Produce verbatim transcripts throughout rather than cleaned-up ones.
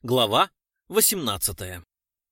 Глава восемнадцатая.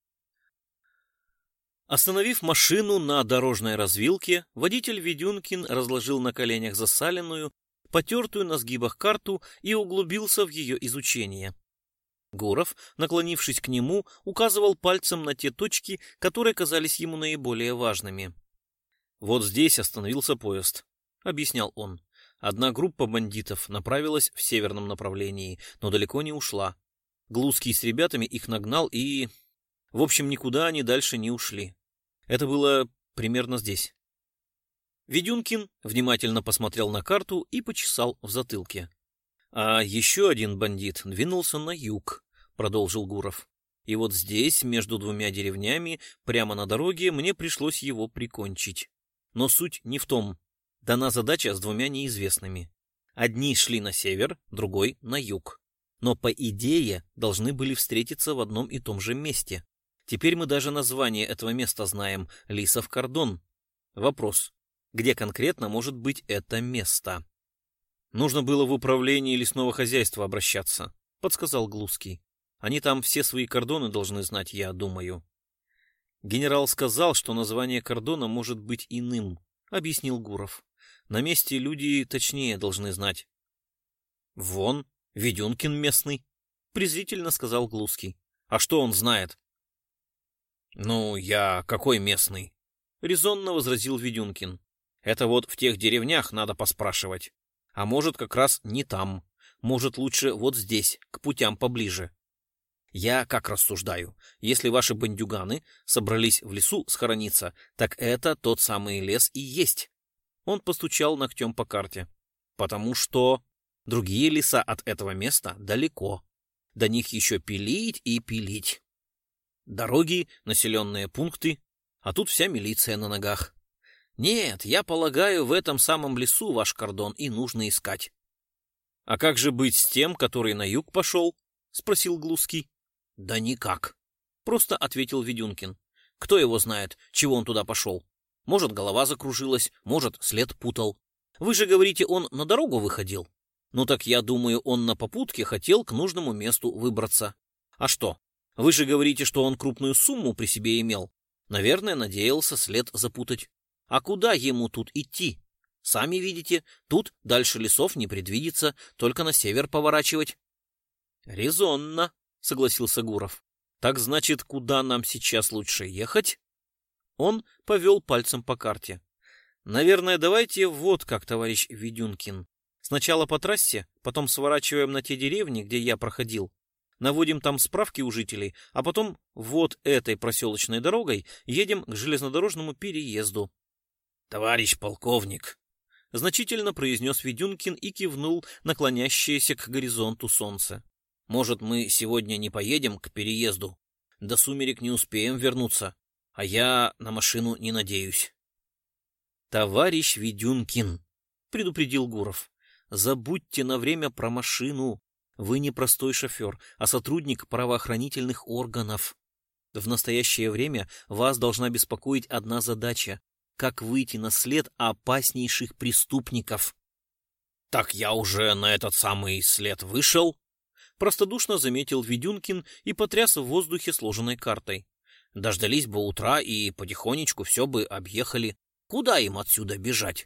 Остановив машину на дорожной развилке, водитель Ведюнкин разложил на коленях засаленную, потертую на сгибах карту и углубился в ее изучение. Гуров, наклонившись к нему, указывал пальцем на те точки, которые казались ему наиболее важными. «Вот здесь остановился поезд», — объяснял он. «Одна группа бандитов направилась в северном направлении, но далеко не ушла. Глузский с ребятами их нагнал и... В общем, никуда они дальше не ушли. Это было примерно здесь». Ведюнкин внимательно посмотрел на карту и почесал в затылке. «А еще один бандит двинулся на юг», — продолжил Гуров. «И вот здесь, между двумя деревнями, прямо на дороге, мне пришлось его прикончить. Но суть не в том. Дана задача с двумя неизвестными. Одни шли на север, другой — на юг. Но, по идее, должны были встретиться в одном и том же месте. Теперь мы даже название этого места знаем — Лисов кордон. Вопрос, где конкретно может быть это место?» «Нужно было в управление лесного хозяйства обращаться», — подсказал Глузский. «Они там все свои кордоны должны знать, я думаю». «Генерал сказал, что название кордона может быть иным», — объяснил Гуров. «На месте люди точнее должны знать». «Вон, Ведюнкин местный», — презрительно сказал Глузский. «А что он знает?» «Ну, я какой местный?» — резонно возразил Ведюнкин. «Это вот в тех деревнях надо поспрашивать. А может, как раз не там. Может, лучше вот здесь, к путям поближе. Я как рассуждаю, если ваши бандюганы собрались в лесу схорониться, так это тот самый лес и есть». Он постучал ногтем по карте. «Потому что другие леса от этого места далеко. До них еще пилить и пилить. Дороги, населенные пункты, а тут вся милиция на ногах. Нет, я полагаю, в этом самом лесу ваш кордон и нужно искать». «А как же быть с тем, который на юг пошел?» — спросил Глузский. «Да никак», — просто ответил Ведюнкин. «Кто его знает, чего он туда пошел? Может, голова закружилась, может, след путал. Вы же говорите, он на дорогу выходил? Ну так я думаю, он на попутке хотел к нужному месту выбраться. А что? Вы же говорите, что он крупную сумму при себе имел. Наверное, надеялся след запутать. А куда ему тут идти? Сами видите, тут дальше лесов не предвидится, только на север поворачивать». «Резонно», — согласился Гуров. «Так значит, куда нам сейчас лучше ехать?» Он повел пальцем по карте. «Наверное, давайте вот как, товарищ Ведюнкин. Сначала по трассе, потом сворачиваем на те деревни, где я проходил. Наводим там справки у жителей, а потом вот этой проселочной дорогой едем к железнодорожному переезду». «Товарищ полковник», — значительно произнес Ведюнкин и кивнул наклонящееся к горизонту солнце. «Может, мы сегодня не поедем к переезду? До сумерек не успеем вернуться, а я на машину не надеюсь». «Товарищ Ведюнкин», — предупредил Гуров, — «забудьте на время про машину. Вы не простой шофер, а сотрудник правоохранительных органов. В настоящее время вас должна беспокоить одна задача — как выйти на след опаснейших преступников». «Так я уже на этот самый след вышел», — простодушно заметил Ведюнкин и потряс в воздухе сложенной картой. «Дождались бы утра и потихонечку все бы объехали. Куда им отсюда бежать?»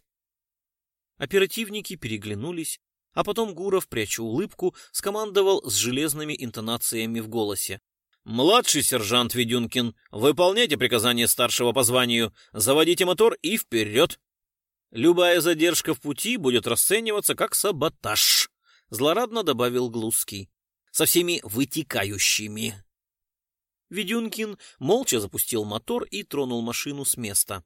Оперативники переглянулись, а потом Гуров, пряча улыбку, скомандовал с железными интонациями в голосе. «Младший сержант Ведюнкин, выполняйте приказание старшего по званию, заводите мотор и вперед! Любая задержка в пути будет расцениваться как саботаж», — злорадно добавил Глузский, — «со всеми вытекающими». Ведюнкин молча запустил мотор и тронул машину с места.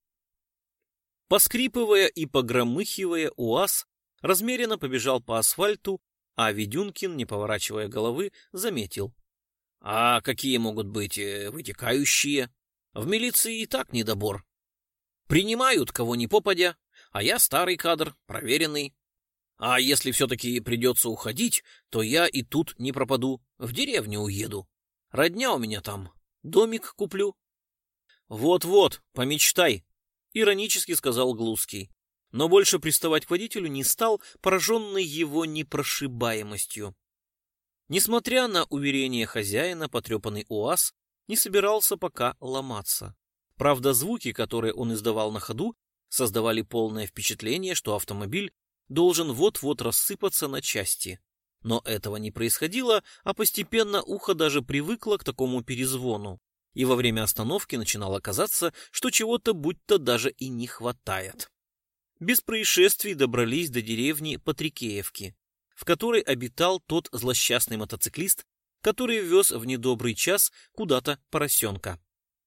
Поскрипывая и погромыхивая, УАЗ размеренно побежал по асфальту, а Ведюнкин, не поворачивая головы, заметил: «А какие могут быть э, вытекающие? В милиции и так недобор. Принимают кого ни попадя, а я старый кадр, проверенный. А если все-таки придется уходить, то я и тут не пропаду, в деревню уеду. Родня у меня там, домик куплю». «Вот-вот, помечтай», — иронически сказал Глузский, но больше приставать к водителю не стал, пораженный его непрошибаемостью. Несмотря на уверение хозяина, потрепанный УАЗ не собирался пока ломаться. Правда, звуки, которые он издавал на ходу, создавали полное впечатление, что автомобиль должен вот-вот рассыпаться на части. Но этого не происходило, а постепенно ухо даже привыкло к такому перезвону, и во время остановки начинало казаться, что чего-то будто даже и не хватает. Без происшествий добрались до деревни Патрикеевки, в которой обитал тот злосчастный мотоциклист, который вез в недобрый час куда-то поросенка.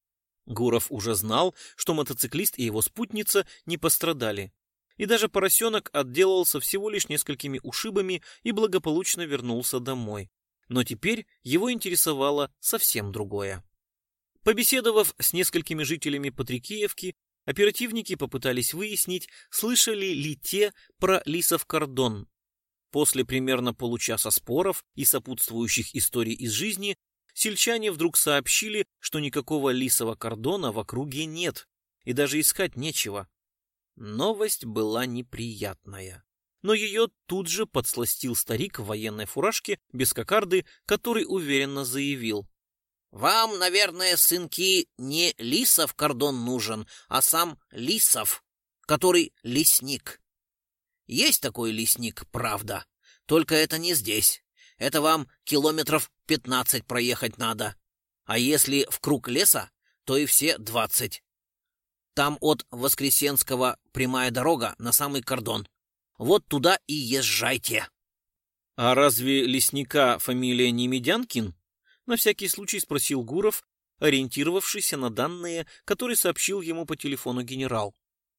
Гуров уже знал, что мотоциклист и его спутница не пострадали, и даже поросенок отделался всего лишь несколькими ушибами и благополучно вернулся домой. Но теперь его интересовало совсем другое. Побеседовав с несколькими жителями Патрикеевки, оперативники попытались выяснить, слышали ли те про лисов кордон. После примерно получаса споров и сопутствующих историй из жизни, сельчане вдруг сообщили, что никакого лисового кордона в округе нет, и даже искать нечего. Новость была неприятная, но ее тут же подсластил старик в военной фуражке без кокарды, который уверенно заявил: «Вам, наверное, сынки, не лисов кордон нужен, а сам Лисов, который лесник. Есть такой лесник, правда, только это не здесь. Это вам километров пятнадцать проехать надо. А если в круг леса, то и все двадцать. Там от Воскресенского прямая дорога на самый кордон. Вот туда и езжайте». «А разве лесника фамилия не Медянкин?» На всякий случай спросил Гуров, ориентировавшийся на данные, которые сообщил ему по телефону генерал.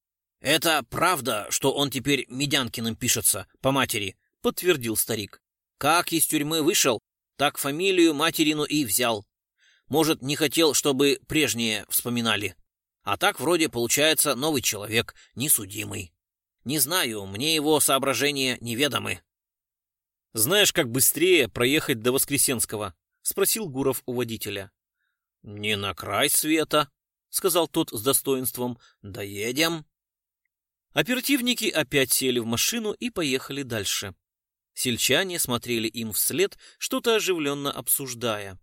«Это правда, что он теперь Медянкиным пишется, по матери», — подтвердил старик. «Как из тюрьмы вышел, так фамилию материну и взял. Может, не хотел, чтобы прежние вспоминали. А так вроде получается новый человек, несудимый. Не знаю, мне его соображения неведомы». «Знаешь, как быстрее проехать до Воскресенского?» — спросил Гуров у водителя. «Не на край света», — сказал тот с достоинством. «Доедем». Оперативники опять сели в машину и поехали дальше. Сельчане смотрели им вслед, что-то оживленно обсуждая.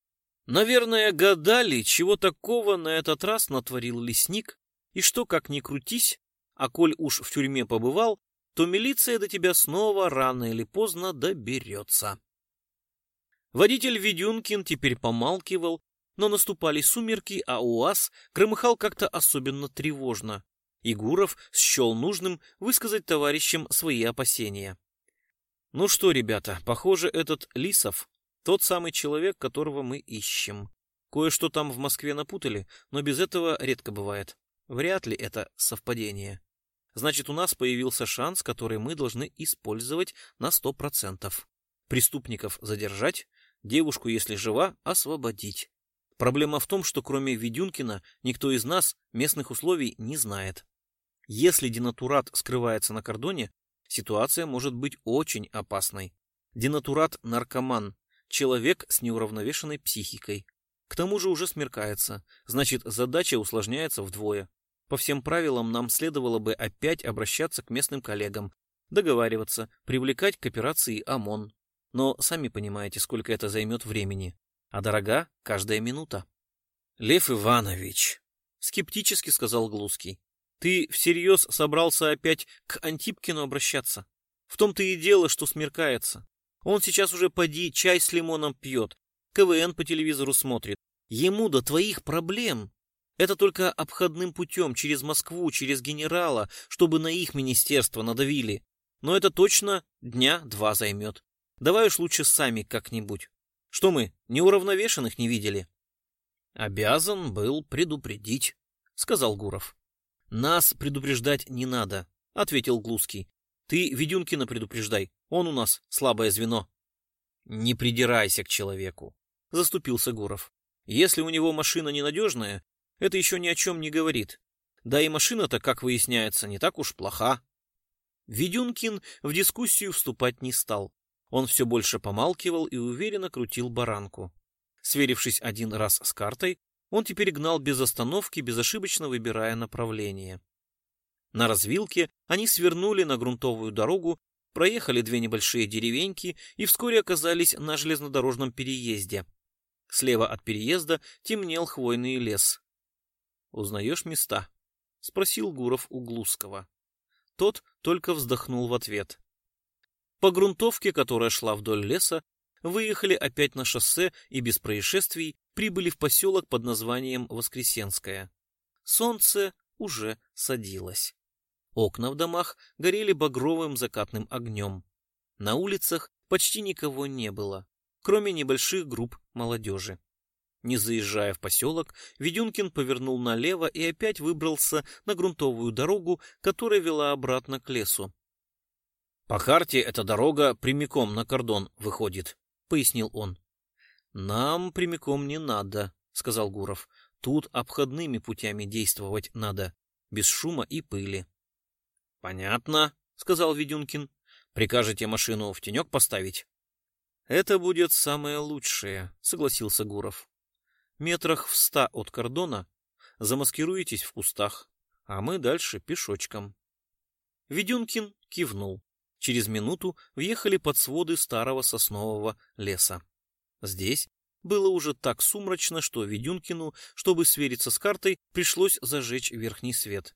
Наверное, гадали, чего такого на этот раз натворил лесник, и что, как ни крутись, а коль уж в тюрьме побывал, то милиция до тебя снова рано или поздно доберется. Водитель Ведюнкин теперь помалкивал, но наступали сумерки, а УАЗ громыхал как-то особенно тревожно. И Гуров счел нужным высказать товарищам свои опасения. «Ну что, ребята, похоже, этот Лисов — тот самый человек, которого мы ищем. Кое-что там в Москве напутали, но без этого редко бывает. Вряд ли это совпадение. Значит, у нас появился шанс, который мы должны использовать на сто процентов. Преступников задержать, девушку, если жива, освободить. Проблема в том, что кроме Ведюнкина никто из нас местных условий не знает. Если денатурат скрывается на кордоне, ситуация может быть очень опасной. Денатурат – наркоман, человек с неуравновешенной психикой. К тому же уже смеркается, значит, задача усложняется вдвое. По всем правилам нам следовало бы опять обращаться к местным коллегам, договариваться, привлекать к операции ОМОН. Но сами понимаете, сколько это займет времени. А дорога каждая минута. «Лев Иванович», — скептически сказал Глузский, — «ты всерьез собрался опять к Антипкину обращаться? В том-то и дело, что смеркается. Он сейчас уже поди чай с лимоном пьет, КВН по телевизору смотрит. Ему до твоих проблем. Это только обходным путем, через Москву, через генерала, чтобы на их министерство надавили. Но это точно дня два займет. Давай уж лучше сами как-нибудь. Что мы, неуравновешенных не видели?» «Обязан был предупредить», — сказал Гуров. «Нас предупреждать не надо», — ответил Глузский. «Ты Ведюнкина предупреждай, он у нас слабое звено». «Не придирайся к человеку», — заступился Гуров. «Если у него машина ненадежная, это еще ни о чем не говорит. Да и машина-то, как выясняется, не так уж плоха». Ведюнкин в дискуссию вступать не стал. Он все больше помалкивал и уверенно крутил баранку. Сверившись один раз с картой, он теперь гнал без остановки, безошибочно выбирая направление. На развилке они свернули на грунтовую дорогу Проехали две небольшие деревеньки и вскоре оказались на железнодорожном переезде. Слева от переезда темнел хвойный лес. «Узнаешь места?» — спросил Гуров у Глузского. Тот только вздохнул в ответ. По грунтовке, которая шла вдоль леса, выехали опять на шоссе и без происшествий прибыли в поселок под названием Воскресенское. Солнце уже садилось. Окна в домах горели багровым закатным огнем. На улицах почти никого не было, кроме небольших групп молодежи. Не заезжая в поселок, Ведюнкин повернул налево и опять выбрался на грунтовую дорогу, которая вела обратно к лесу. «По карте эта дорога прямиком на кордон выходит», — пояснил он. «Нам прямиком не надо», — сказал Гуров. «Тут обходными путями действовать надо, без шума и пыли». «Понятно», — сказал Ведюнкин. «Прикажете машину в тенек поставить?» «Это будет самое лучшее», — согласился Гуров. «Метрах в ста от кордона замаскируетесь в кустах, а мы дальше пешочком». Ведюнкин кивнул. Через минуту въехали под своды старого соснового леса. Здесь было уже так сумрачно, что Ведюнкину, чтобы свериться с картой, пришлось зажечь верхний свет.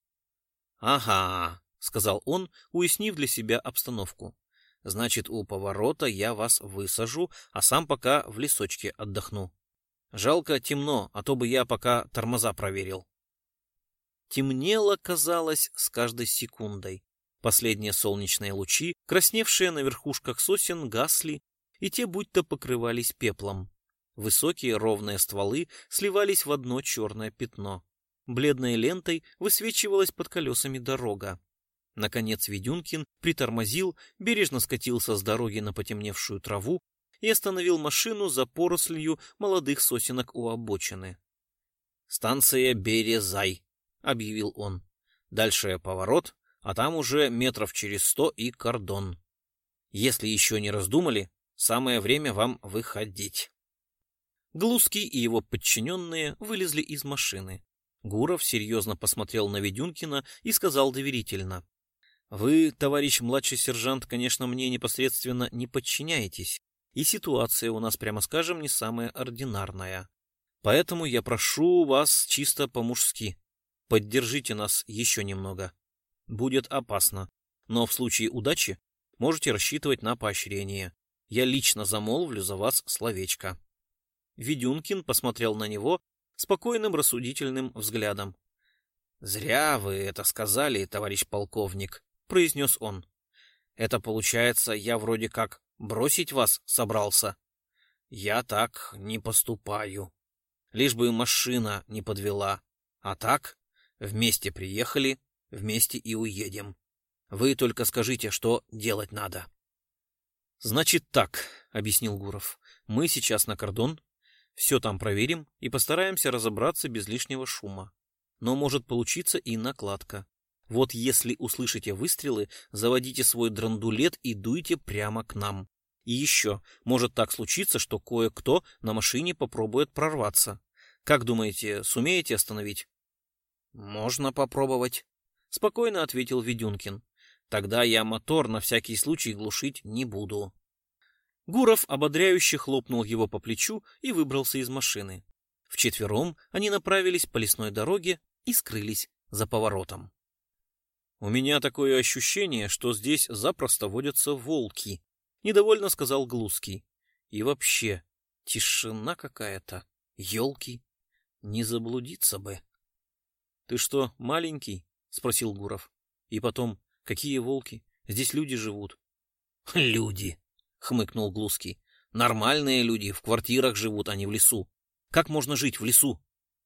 «Ага», — сказал он, уяснив для себя обстановку. «Значит, у поворота я вас высажу, а сам пока в лесочке отдохну. Жалко темно, а то бы я пока тормоза проверил». Темнело, казалось, с каждой секундой. Последние солнечные лучи, красневшие на верхушках сосен, гасли, и те будто покрывались пеплом. Высокие ровные стволы сливались в одно черное пятно. Бледной лентой высвечивалась под колесами дорога. Наконец Ведюнкин притормозил, бережно скатился с дороги на потемневшую траву и остановил машину за порослью молодых сосенок у обочины. «Станция Березай», — объявил он. «Дальше поворот, а там уже метров через сто и кордон. Если еще не раздумали, самое время вам выходить». Глузский и его подчиненные вылезли из машины. Гуров серьезно посмотрел на Ведюнкина и сказал доверительно: «Вы, товарищ младший сержант, конечно, мне непосредственно не подчиняетесь, и ситуация у нас, прямо скажем, не самая ординарная. Поэтому я прошу вас чисто по-мужски. Поддержите нас еще немного. Будет опасно, но в случае удачи можете рассчитывать на поощрение. Я лично замолвлю за вас словечко». Ведюнкин посмотрел на него спокойным рассудительным взглядом. «Зря вы это сказали, товарищ полковник», — произнес он. «Это, получается, я вроде как бросить вас собрался. Я так не поступаю. Лишь бы машина не подвела. А так, вместе приехали, вместе и уедем. Вы только скажите, что делать надо». «Значит так», — объяснил Гуров. «Мы сейчас на кордон, все там проверим и постараемся разобраться без лишнего шума. Но может получиться и накладка. Вот если услышите выстрелы, заводите свой драндулет и дуйте прямо к нам. И еще, может так случиться, что кое-кто на машине попробует прорваться. Как думаете, сумеете остановить?» «Можно попробовать», — спокойно ответил Ведюнкин. «Тогда я мотор на всякий случай глушить не буду». Гуров ободряюще хлопнул его по плечу и выбрался из машины. Вчетвером они направились по лесной дороге и скрылись за поворотом. «У меня такое ощущение, что здесь запросто водятся волки», — недовольно сказал Глузский. «И вообще, тишина какая-то, елки, не заблудиться бы». «Ты что, маленький?» — спросил Гуров. «И потом, какие волки? Здесь люди живут». «Люди!» — хмыкнул Глузский. «Нормальные люди в квартирах живут, а не в лесу. Как можно жить в лесу?»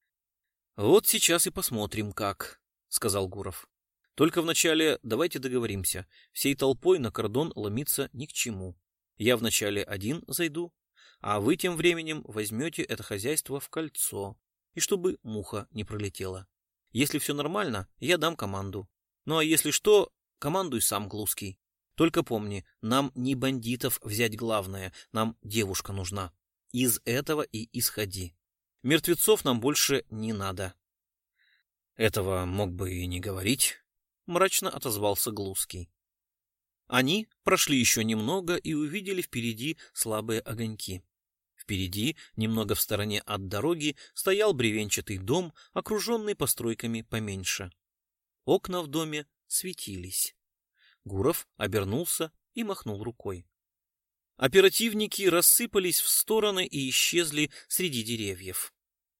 «Вот сейчас и посмотрим, как», — сказал Гуров. «Только вначале давайте договоримся. Всей толпой на кордон ломиться ни к чему. Я вначале один зайду, а вы тем временем возьмете это хозяйство в кольцо, и чтобы муха не пролетела. Если все нормально, я дам команду. Ну а если что, командуй сам, Глузский. Только помни, нам не бандитов взять главное, нам девушка нужна. Из этого и исходи. Мертвецов нам больше не надо». «Этого мог бы и не говорить», — мрачно отозвался Глузский. Они прошли еще немного и увидели впереди слабые огоньки. Впереди, немного в стороне от дороги, стоял бревенчатый дом, окруженный постройками поменьше. Окна в доме светились. Гуров обернулся и махнул рукой. Оперативники рассыпались в стороны и исчезли среди деревьев.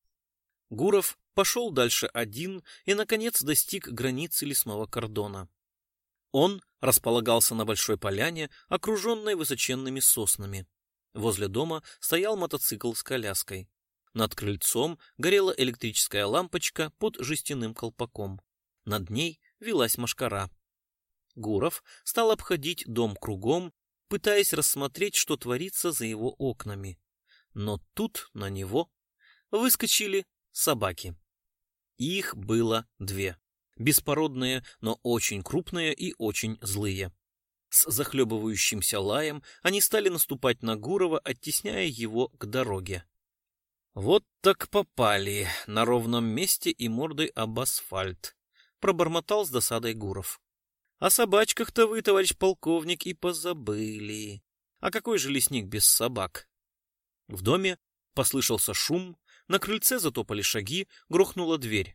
Гуров пошел дальше один и, наконец, достиг границы лесного кордона. Он располагался на большой поляне, окруженной высоченными соснами. Возле дома стоял мотоцикл с коляской. Над крыльцом горела электрическая лампочка под жестяным колпаком. Над ней велась мошкара. Гуров стал обходить дом кругом, пытаясь рассмотреть, что творится за его окнами. Но тут на него выскочили собаки. Их было две. Беспородные, но очень крупные и очень злые. С захлебывающимся лаем они стали наступать на Гурова, оттесняя его к дороге. «Вот так попали на ровном месте и мордой об асфальт», — пробормотал с досадой Гуров. «О собачках-то вы, товарищ полковник, и позабыли. А какой же лесник без собак?» В доме послышался шум, на крыльце затопали шаги, грохнула дверь.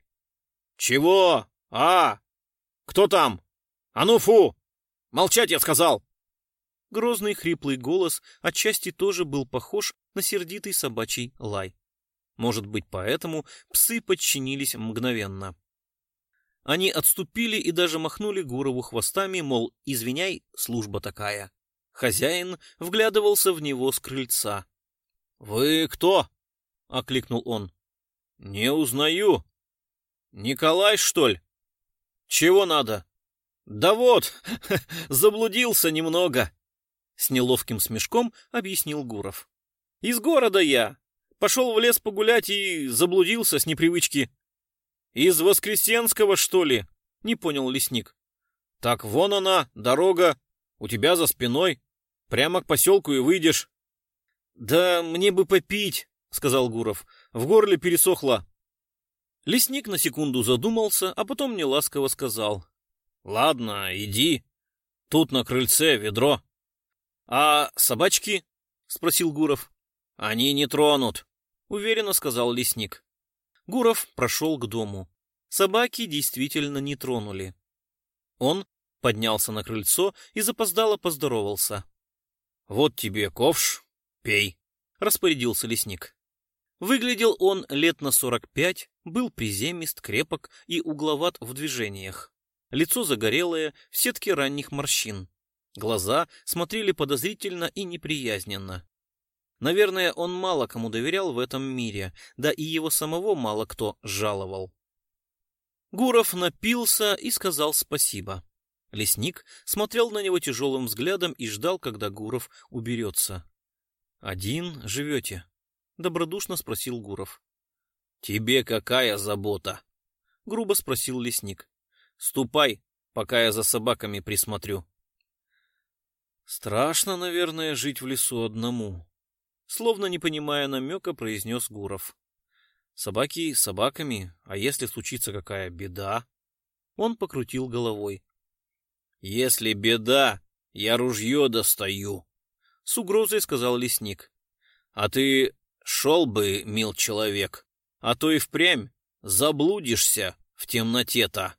«Чего? А? Кто там? А ну фу! Молчать, я сказал!» Грозный хриплый голос отчасти тоже был похож на сердитый собачий лай. Может быть, поэтому псы подчинились мгновенно. Они отступили и даже махнули Гурову хвостами, мол, извиняй, служба такая. Хозяин вглядывался в него с крыльца. «Вы кто?» — окликнул он. «Не узнаю. Николай, что ли? Чего надо?» «Да вот, заблудился немного», — с неловким смешком объяснил Гуров. «Из города я. Пошел в лес погулять и заблудился с непривычки». «Из Воскресенского, что ли?» — не понял лесник. «Так вон она, дорога, у тебя за спиной. Прямо к поселку и выйдешь». «Да мне бы попить», — сказал Гуров. «В горле пересохло». Лесник на секунду задумался, а потом неласково сказал. «Ладно, иди. Тут на крыльце ведро». «А собачки?» — спросил Гуров. «Они не тронут», — уверенно сказал лесник. Гуров прошел к дому. Собаки действительно не тронули. Он поднялся на крыльцо и запоздало поздоровался. «Вот тебе ковш, пей», — распорядился лесник. Выглядел он лет на сорок пять, был приземист, крепок и угловат в движениях. Лицо загорелое, в сетке ранних морщин. Глаза смотрели подозрительно и неприязненно. Наверное, он мало кому доверял в этом мире, да и его самого мало кто жаловал. Гуров напился и сказал спасибо. Лесник смотрел на него тяжелым взглядом и ждал, когда Гуров уберется. «Один живете?» — добродушно спросил Гуров. «Тебе какая забота?» — грубо спросил лесник. «Ступай, пока я за собаками присмотрю». «Страшно, наверное, жить в лесу одному», — словно не понимая намека, произнес Гуров. «Собаки собаками, а если случится какая беда?» Он покрутил головой. «Если беда, я ружье достаю», — с угрозой сказал лесник. «А ты шел бы, мил человек, а то и впрямь заблудишься в темноте-то».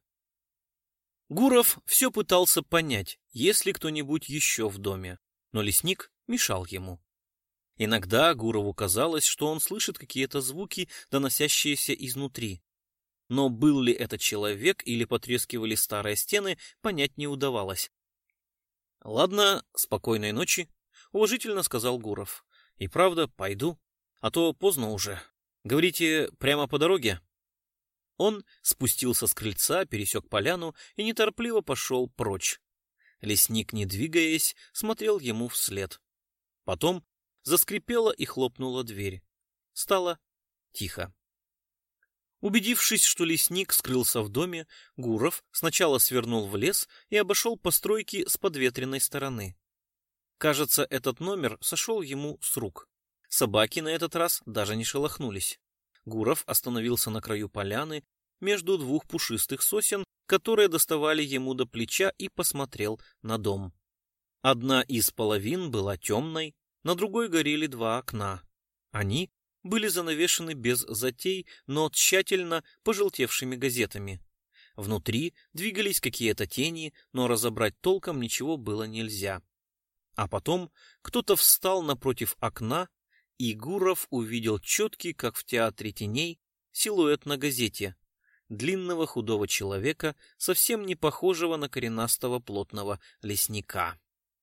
Гуров все пытался понять, есть ли кто-нибудь еще в доме, но лесник мешал ему. Иногда Гурову казалось, что он слышит какие-то звуки, доносящиеся изнутри. Но был ли это человек или потрескивали старые стены, понять не удавалось. «Ладно, спокойной ночи», — уважительно сказал Гуров. «И правда, пойду, а то поздно уже. Говорите, прямо по дороге?» Он спустился с крыльца, пересек поляну и неторопливо пошел прочь. Лесник, не двигаясь, смотрел ему вслед. Потом заскрипела и хлопнула дверь. Стало тихо. Убедившись, что лесник скрылся в доме, Гуров сначала свернул в лес и обошел постройки с подветренной стороны. Кажется, этот номер сошел ему с рук. Собаки на этот раз даже не шелохнулись. Гуров остановился на краю поляны между двух пушистых сосен, которые доставали ему до плеча, и посмотрел на дом. Одна из половин была темной, на другой горели два окна. Они были занавешены без затей, но тщательно пожелтевшими газетами. Внутри двигались какие-то тени, но разобрать толком ничего было нельзя. А потом кто-то встал напротив окна, и Гуров увидел четкий, как в театре теней, силуэт на газете. Длинного худого человека, совсем не похожего на коренастого плотного лесника.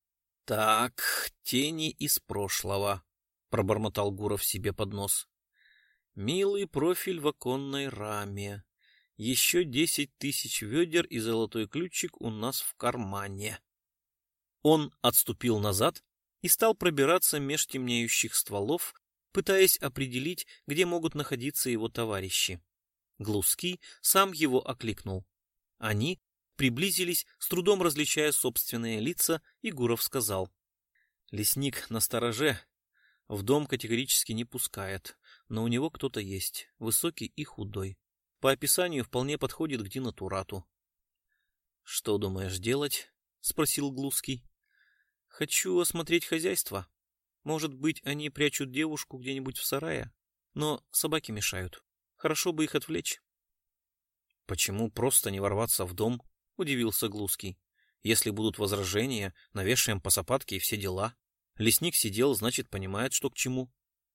«Так, тени из прошлого», — пробормотал Гуров себе под нос. «Милый профиль в оконной раме. Еще десять тысяч ведер и золотой ключик у нас в кармане». Он отступил назад и стал пробираться меж темнеющих стволов, пытаясь определить, где могут находиться его товарищи. Глузский сам его окликнул. Они приблизились, с трудом различая собственные лица, и Гуров сказал: «Лесник настороже, в дом категорически не пускает, но у него кто-то есть, высокий и худой. По описанию вполне подходит к денатурату». «Что думаешь делать?» — спросил Глузский. «Хочу осмотреть хозяйство. Может быть, они прячут девушку где-нибудь в сарае, но собаки мешают. Хорошо бы их отвлечь». «Почему просто не ворваться в дом?» — удивился Глузский. «Если будут возражения, навешаем по сапатке и все дела. Лесник сидел, значит, понимает, что к чему».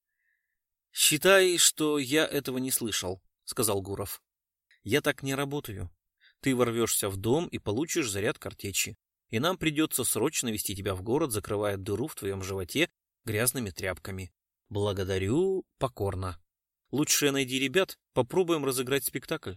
«Считай, что я этого не слышал», — сказал Гуров. «Я так не работаю. Ты ворвешься в дом и получишь заряд картечи, и нам придется срочно везти тебя в город, закрывая дыру в твоем животе грязными тряпками. Благодарю покорно. Лучше найди ребят, попробуем разыграть спектакль».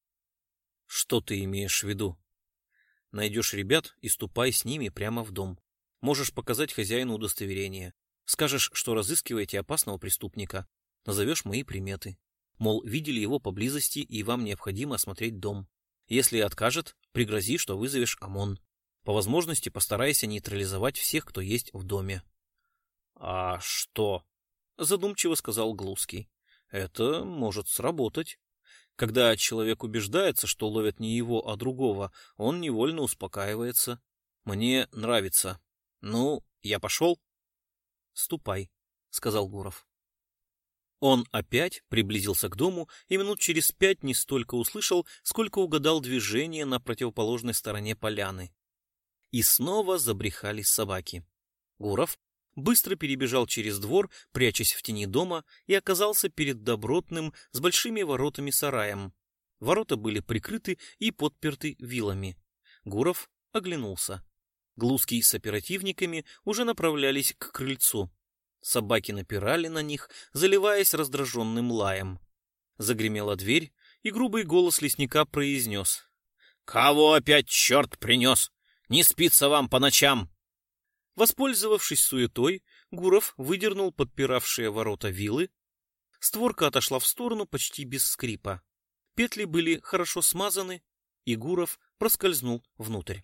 «Что ты имеешь в виду?» «Найдешь ребят и ступай с ними прямо в дом. Можешь показать хозяину удостоверение. Скажешь, что разыскиваете опасного преступника. Назовешь мои приметы. Мол, видели его поблизости, и вам необходимо осмотреть дом. Если откажет, пригрози, что вызовешь ОМОН. По возможности постарайся нейтрализовать всех, кто есть в доме». «А что?» — задумчиво сказал Глузский. «Это может сработать. Когда человек убеждается, что ловят не его, а другого, он невольно успокаивается. Мне нравится. Ну, я пошел?» «Ступай», — сказал Гуров. Он опять приблизился к дому и минут через пять не столько услышал, сколько угадал движение на противоположной стороне поляны. И снова забрехали собаки. Гуров быстро перебежал через двор, прячась в тени дома, и оказался перед добротным с большими воротами сараем. Ворота были прикрыты и подперты вилами. Гуров оглянулся. Глузский с оперативниками уже направлялись к крыльцу. Собаки напирали на них, заливаясь раздраженным лаем. Загремела дверь, и грубый голос лесника произнес: «Кого опять черт принес? Не спится вам по ночам!» Воспользовавшись суетой, Гуров выдернул подпиравшие ворота вилы. Створка отошла в сторону почти без скрипа. Петли были хорошо смазаны, и Гуров проскользнул внутрь.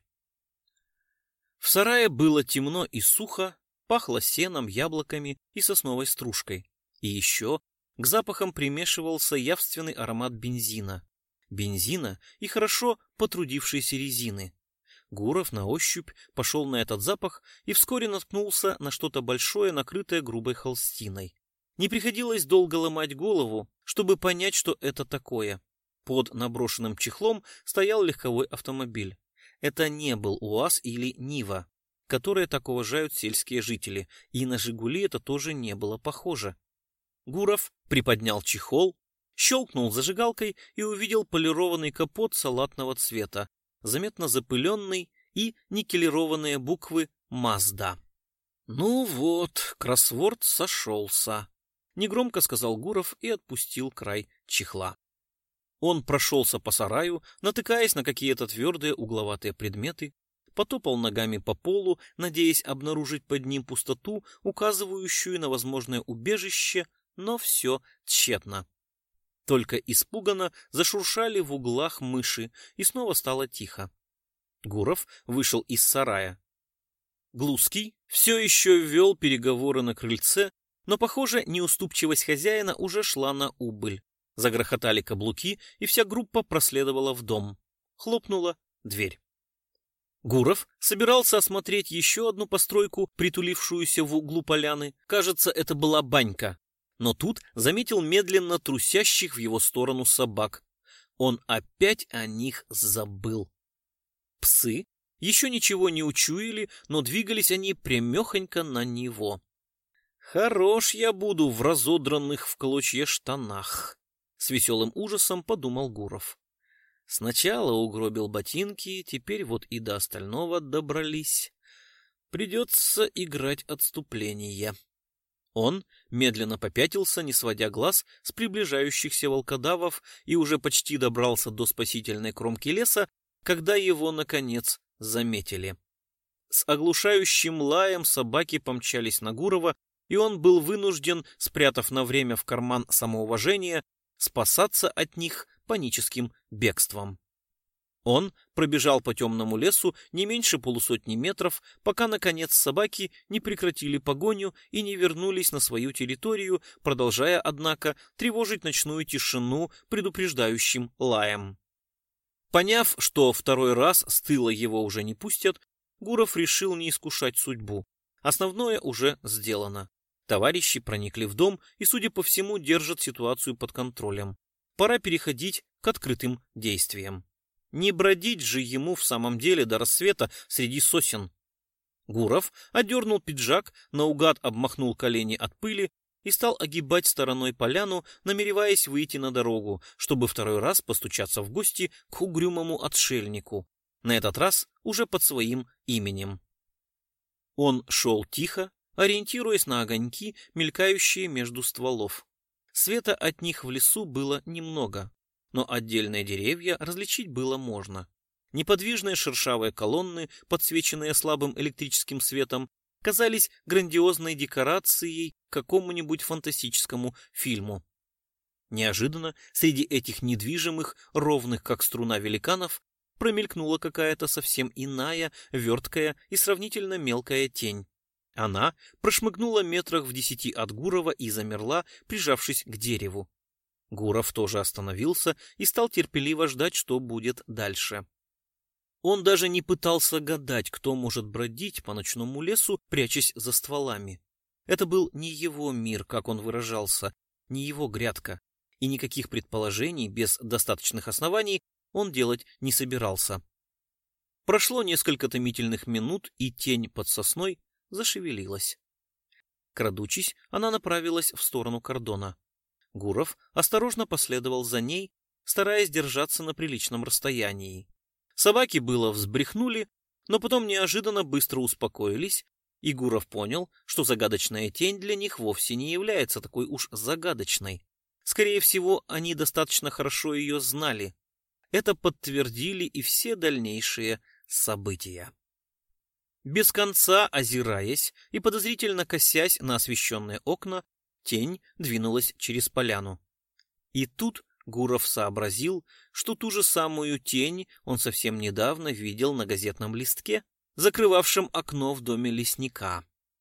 В сарае было темно и сухо, пахло сеном, яблоками и сосновой стружкой. И еще к запахам примешивался явственный аромат бензина. Бензина и хорошо потрудившейся резины. Гуров на ощупь пошел на этот запах и вскоре наткнулся на что-то большое, накрытое грубой холстиной. Не приходилось долго ломать голову, чтобы понять, что это такое. Под наброшенным чехлом стоял легковой автомобиль. Это не был УАЗ или Нива, которые так уважают сельские жители, и на «Жигули» это тоже не было похоже. Гуров приподнял чехол, щелкнул зажигалкой и увидел полированный капот салатного цвета, заметно запыленный, и никелированные буквы «Мазда». «Ну вот, кроссворд сошелся», — негромко сказал Гуров и отпустил край чехла. Он прошелся по сараю, натыкаясь на какие-то твердые угловатые предметы, потопал ногами по полу, надеясь обнаружить под ним пустоту, указывающую на возможное убежище, но все тщетно. Только испуганно зашуршали в углах мыши, и снова стало тихо. Гуров вышел из сарая. Глузский все еще вел переговоры на крыльце, но, похоже, неуступчивость хозяина уже шла на убыль. Загрохотали каблуки, и вся группа проследовала в дом. Хлопнула дверь. Гуров собирался осмотреть еще одну постройку, притулившуюся в углу поляны. Кажется, это была банька. Но тут заметил медленно трусящих в его сторону собак. Он опять о них забыл. Псы еще ничего не учуяли, но двигались они прямехонько на него. «Хорош я буду в разодранных в клочья штанах», — с веселым ужасом подумал Гуров. Сначала угробил ботинки, теперь вот и до остального добрались. Придется играть отступление. Он медленно попятился, не сводя глаз с приближающихся волкодавов, и уже почти добрался до спасительной кромки леса, когда его, наконец, заметили. С оглушающим лаем собаки помчались на Гурова, и он был вынужден, спрятав на время в карман самоуважение, спасаться от них паническим бегством. Он пробежал по темному лесу не меньше полусотни метров, пока, наконец, собаки не прекратили погоню и не вернулись на свою территорию, продолжая, однако, тревожить ночную тишину предупреждающим лаем. Поняв, что второй раз с тыла его уже не пустят, Гуров решил не искушать судьбу. Основное уже сделано. Товарищи проникли в дом и, судя по всему, держат ситуацию под контролем. Пора переходить к открытым действиям. Не бродить же ему в самом деле до рассвета среди сосен. Гуров одернул пиджак, наугад обмахнул колени от пыли и стал огибать стороной поляну, намереваясь выйти на дорогу, чтобы второй раз постучаться в гости к угрюмому отшельнику, на этот раз уже под своим именем. Он шел тихо, ориентируясь на огоньки, мелькающие между стволов. Света от них в лесу было немного, но отдельные деревья различить было можно. Неподвижные шершавые колонны, подсвеченные слабым электрическим светом, казались грандиозной декорацией к какому-нибудь фантастическому фильму. Неожиданно среди этих недвижимых, ровных как струна великанов, промелькнула какая-то совсем иная, верткая и сравнительно мелкая тень. Она прошмыгнула метрах в десяти от Гурова и замерла, прижавшись к дереву. Гуров тоже остановился и стал терпеливо ждать, что будет дальше. Он даже не пытался гадать, кто может бродить по ночному лесу, прячась за стволами. Это был не его мир, как он выражался, не его грядка, и никаких предположений без достаточных оснований он делать не собирался. Прошло несколько томительных минут, и тень под сосной зашевелилась. Крадучись, она направилась в сторону кордона. Гуров осторожно последовал за ней, стараясь держаться на приличном расстоянии. Собаки было взбрехнули, но потом неожиданно быстро успокоились, и Гуров понял, что загадочная тень для них вовсе не является такой уж загадочной. Скорее всего, они достаточно хорошо ее знали. Это подтвердили и все дальнейшие события. Без конца озираясь и подозрительно косясь на освещенные окна, тень двинулась через поляну. И тут Гуров сообразил, что ту же самую тень он совсем недавно видел на газетном листке, закрывавшем окно в доме лесника.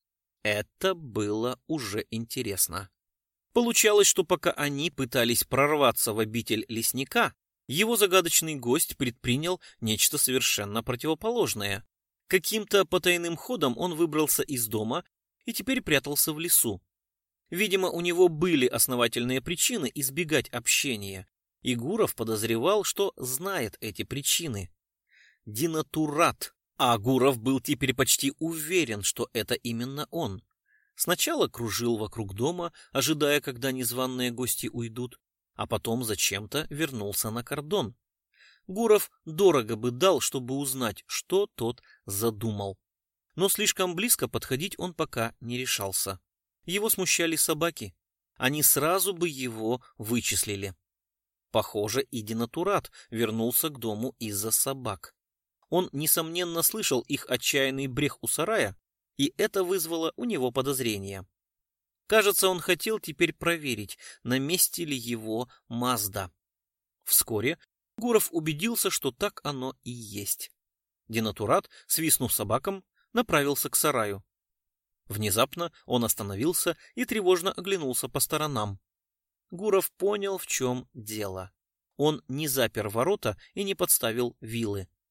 Это было уже интересно. Получалось, что пока они пытались прорваться в обитель лесника, его загадочный гость предпринял нечто совершенно противоположное. Каким-то потайным ходом он выбрался из дома и теперь прятался в лесу. Видимо, у него были основательные причины избегать общения, и Гуров подозревал, что знает эти причины. Денатурат, а Гуров был теперь почти уверен, что это именно он. Сначала кружил вокруг дома, ожидая, когда незваные гости уйдут, а потом зачем-то вернулся на кордон. Гуров дорого бы дал, чтобы узнать, что тот задумал. Но слишком близко подходить он пока не решался. Его смущали собаки. Они сразу бы его вычислили. Похоже, и денатурат вернулся к дому из-за собак. Он, несомненно, слышал их отчаянный брех у сарая, и это вызвало у него подозрения. Кажется, он хотел теперь проверить, на месте ли его Мазда. Вскоре Гуров убедился, что так оно и есть. Денатурат, свистнув собакам, направился к сараю. Внезапно он остановился и тревожно оглянулся по сторонам. Гуров понял, в чем дело. Он не запер ворота и не подставил вилы.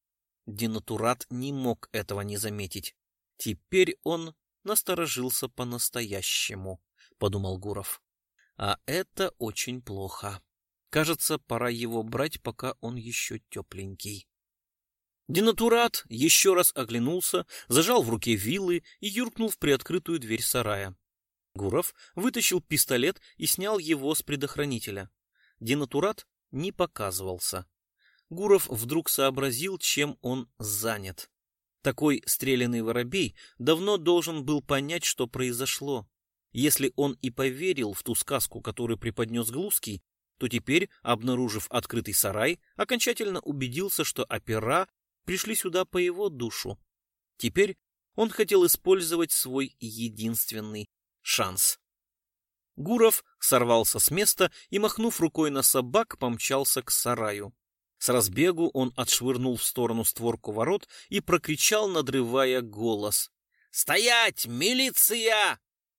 Денатурат не мог этого не заметить. Теперь он насторожился по-настоящему, подумал Гуров. А это очень плохо. Кажется, пора его брать, пока он еще тепленький. Денатурат еще раз оглянулся, зажал в руке вилы и юркнул в приоткрытую дверь сарая. Гуров вытащил пистолет и снял его с предохранителя. Денатурат не показывался. Гуров вдруг сообразил, чем он занят. Такой стрелянный воробей давно должен был понять, что произошло. Если он и поверил в ту сказку, которую преподнес Глузский, то теперь, обнаружив открытый сарай, окончательно убедился, что опера пришли сюда по его душу. Теперь он хотел использовать свой единственный шанс. Гуров сорвался с места и, махнув рукой на собак, помчался к сараю. С разбегу он отшвырнул в сторону створку ворот и прокричал, надрывая голос: «Стоять! Милиция!»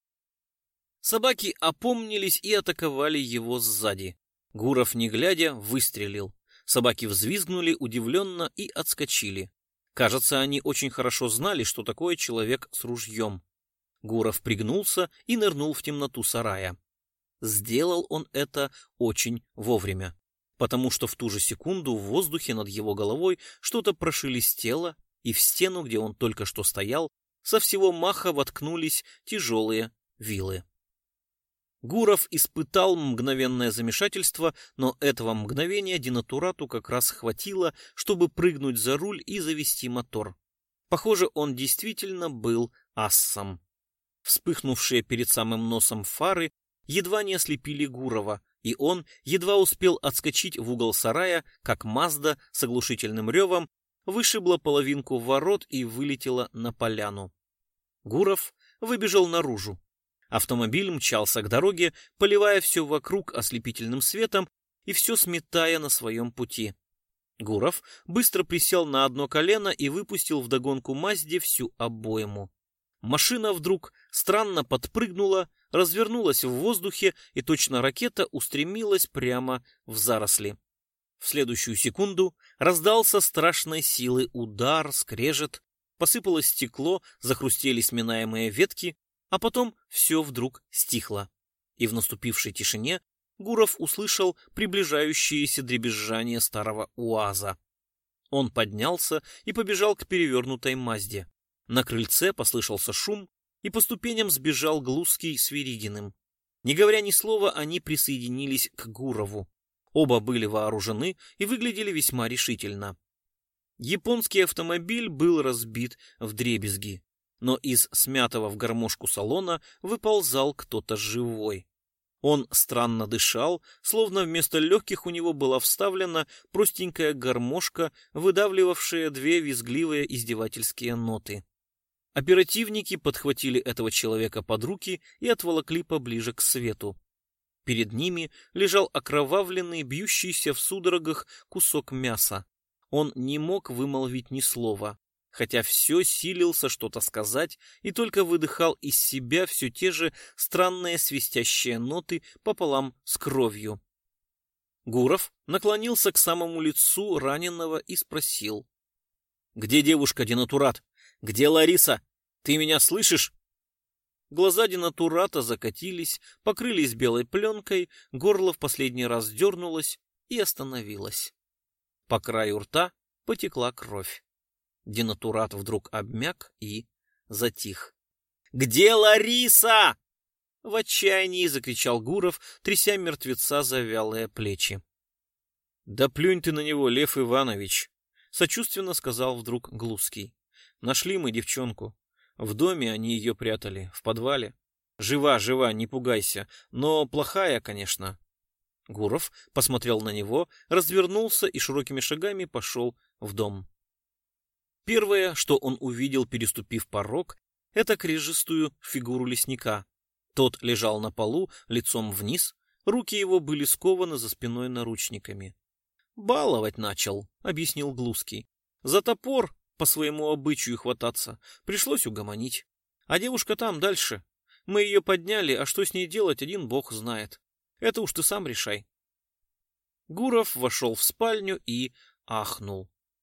Собаки опомнились и атаковали его сзади. Гуров, не глядя, выстрелил. Собаки взвизгнули удивленно и отскочили. Кажется, они очень хорошо знали, что такое человек с ружьем. Гуров пригнулся и нырнул в темноту сарая. Сделал он это очень вовремя, потому что в ту же секунду в воздухе над его головой что-то прошелестело, и в стену, где он только что стоял, со всего маха воткнулись тяжелые вилы. Гуров испытал мгновенное замешательство, но этого мгновения денатурату как раз хватило, чтобы прыгнуть за руль и завести мотор. Похоже, он действительно был ассом. Вспыхнувшие перед самым носом фары едва не ослепили Гурова, и он едва успел отскочить в угол сарая, как Мазда с оглушительным ревом вышибла половинку ворот и вылетела на поляну. Гуров выбежал наружу. Автомобиль мчался к дороге, поливая все вокруг ослепительным светом и все сметая на своем пути. Гуров быстро присел на одно колено и выпустил вдогонку Мазде всю обойму. Машина вдруг странно подпрыгнула, развернулась в воздухе и точно ракета устремилась прямо в заросли. В следующую секунду раздался страшной силы удар, скрежет, посыпалось стекло, захрустели сминаемые ветки, а потом все вдруг стихло. И в наступившей тишине Гуров услышал приближающееся дребезжание старого УАЗа. Он поднялся и побежал к перевернутой Мазде. На крыльце послышался шум, и по ступеням сбежал Глузский с Веригиным. Не говоря ни слова, они присоединились к Гурову. Оба были вооружены и выглядели весьма решительно. Японский автомобиль был разбит вдребезги, но из смятого в гармошку салона выползал кто-то живой. Он странно дышал, словно вместо легких у него была вставлена простенькая гармошка, выдавливавшая две визгливые издевательские ноты. Оперативники подхватили этого человека под руки и отволокли поближе к свету. Перед ними лежал окровавленный, бьющийся в судорогах кусок мяса. Он не мог вымолвить ни слова, хотя все силился что-то сказать и только выдыхал из себя все те же странные свистящие ноты пополам с кровью. Гуров наклонился к самому лицу раненого и спросил: «Где девушка, денатурат? Где Лариса? Ты меня слышишь?» Глаза денатурата закатились, покрылись белой пленкой, горло в последний раз дернулось и остановилось. По краю рта потекла кровь. Денатурат вдруг обмяк и затих. «Где Лариса?» — в отчаянии закричал Гуров, тряся мертвеца за вялые плечи. «Да плюнь ты на него, Лев Иванович!» — сочувственно сказал вдруг Глузский. «Нашли мы девчонку. В доме они ее прятали, в подвале. Жива, жива, не пугайся, но плохая, конечно». Гуров посмотрел на него, развернулся и широкими шагами пошел в дом. Первое, что он увидел, переступив порог, это крежистую фигуру лесника. Тот лежал на полу, лицом вниз, руки его были скованы за спиной наручниками. «Баловать начал», — объяснил Глузский. «За топор по своему обычаю хвататься, пришлось угомонить. А девушка там дальше. Мы ее подняли, а что с ней делать, один бог знает. Это уж ты сам решай». Гуров вошел в спальню и ахнул.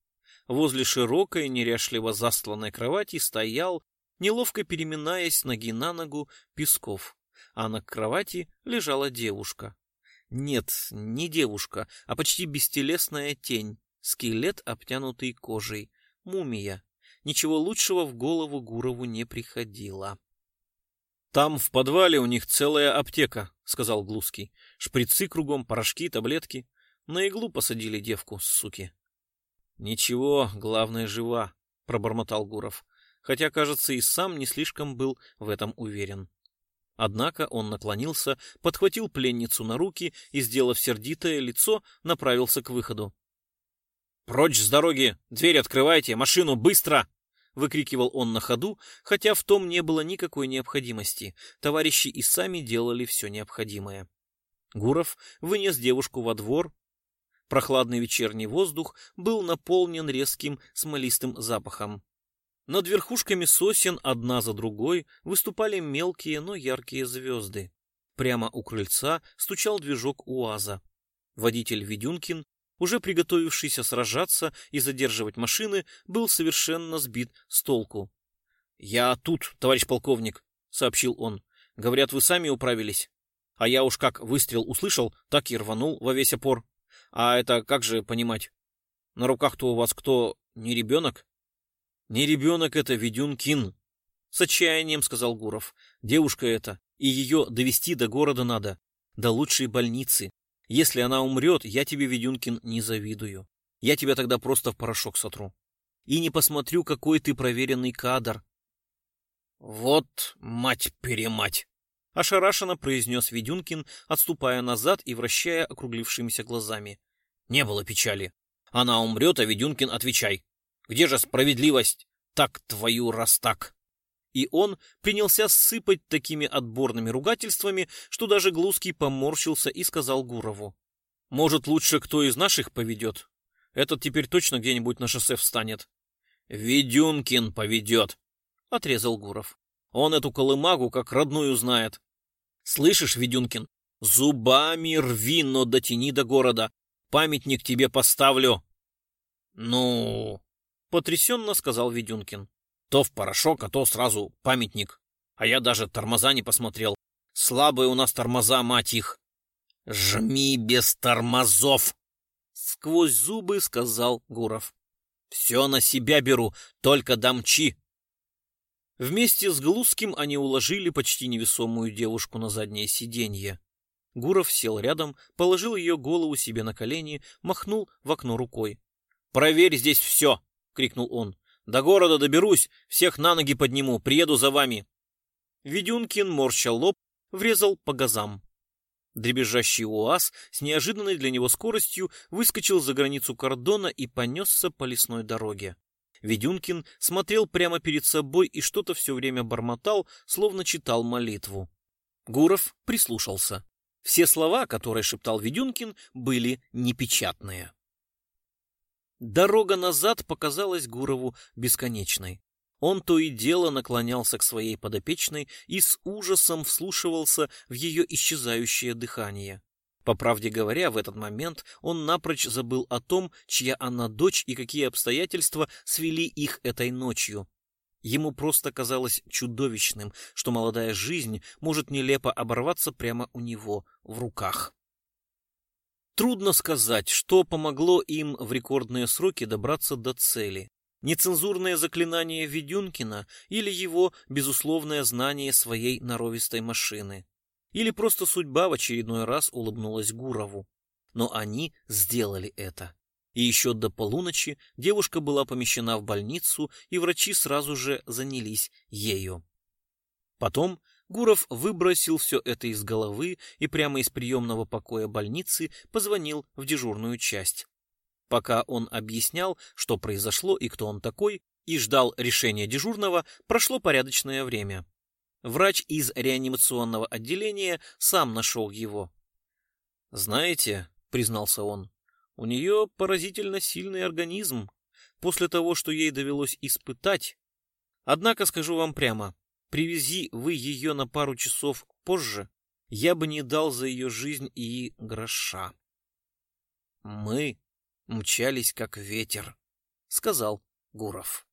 Возле широкой, неряшливо застланной кровати стоял, неловко переминаясь с ноги на ногу, Песков, а на кровати лежала девушка. Нет, не девушка, а почти бестелесная тень, скелет, обтянутый кожей, мумия. Ничего лучшего в голову Гурову не приходило. «Там в подвале у них целая аптека», — сказал Глузский. «Шприцы кругом, порошки, таблетки. На иглу посадили девку, суки». «Ничего, главное, жива», — пробормотал Гуров, хотя, кажется, и сам не слишком был в этом уверен. Однако он наклонился, подхватил пленницу на руки и, сделав сердитое лицо, направился к выходу. «Прочь с дороги! Дверь открывайте! Машину! Быстро!» — выкрикивал он на ходу, хотя в том не было никакой необходимости. Товарищи и сами делали все необходимое. Гуров вынес девушку во двор. Прохладный вечерний воздух был наполнен резким смолистым запахом. Над верхушками сосен одна за другой выступали мелкие, но яркие звезды. Прямо у крыльца стучал движок УАЗа. Водитель Ведюнкин, уже приготовившийся сражаться и задерживать машины, был совершенно сбит с толку. «Я тут, товарищ полковник», — сообщил он. «Говорят, вы сами управились. А я уж как выстрел услышал, так и рванул во весь опор. А это как же понимать? На руках-то у вас кто, не ребенок?» «Не ребенок это, Ведюнкин», — с отчаянием сказал Гуров. «Девушка эта, и ее довести до города надо, до лучшей больницы. Если она умрет, я тебе, Ведюнкин, не завидую. Я тебя тогда просто в порошок сотру. И не посмотрю, какой ты проверенный кадр». «Вот мать-перемать!» — ошарашенно произнес Ведюнкин, отступая назад и вращая округлившимися глазами. «Не было печали. Она умрет, а Ведюнкин, отвечай. Где же справедливость? Так твою раз так!» И он принялся сыпать такими отборными ругательствами, что даже Глузский поморщился и сказал Гурову: «Может, лучше кто из наших поведет? Этот теперь точно где-нибудь на шоссе встанет». «Ведюнкин поведет», — отрезал Гуров. «Он эту колымагу как родную знает. Слышишь, Ведюнкин, зубами рви, но дотяни до города. Памятник тебе поставлю». «Ну...» — потрясенно сказал Ведюнкин. «То в порошок, а то сразу памятник. А я даже тормоза не посмотрел. Слабые у нас тормоза, мать их». «Жми без тормозов!» — сквозь зубы сказал Гуров. «Все на себя беру, только домчи». Вместе с Глузским они уложили почти невесомую девушку на заднее сиденье. Гуров сел рядом, положил ее голову себе на колени, махнул в окно рукой. «Проверь здесь все!» — крикнул он. «До города доберусь, всех на ноги подниму, приеду за вами». Ведюнкин, морща лоб, врезал по газам. Дребезжащий УАЗ с неожиданной для него скоростью выскочил за границу кордона и понесся по лесной дороге. Ведюнкин смотрел прямо перед собой и что-то все время бормотал, словно читал молитву. Гуров прислушался. Все слова, которые шептал Ведюнкин, были непечатные. Дорога назад показалась Гурову бесконечной. Он то и дело наклонялся к своей подопечной и с ужасом вслушивался в ее исчезающее дыхание. По правде говоря, в этот момент он напрочь забыл о том, чья она дочь и какие обстоятельства свели их этой ночью. Ему просто казалось чудовищным, что молодая жизнь может нелепо оборваться прямо у него в руках. Трудно сказать, что помогло им в рекордные сроки добраться до цели. Нецензурное заклинание Ведюнкина или его безусловное знание своей норовистой машины. Или просто судьба в очередной раз улыбнулась Гурову. Но они сделали это. И еще до полуночи девушка была помещена в больницу, и врачи сразу же занялись ею. Потом Гуров выбросил все это из головы и прямо из приемного покоя больницы позвонил в дежурную часть. Пока он объяснял, что произошло и кто он такой, и ждал решения дежурного, прошло порядочное время. Врач из реанимационного отделения сам нашел его. «Знаете, — признался он, — у нее поразительно сильный организм после того, что ей довелось испытать. Однако, скажу вам прямо, привези вы ее на пару часов позже, я бы не дал за ее жизнь и гроша». «Мы мчались как ветер», — сказал Гуров.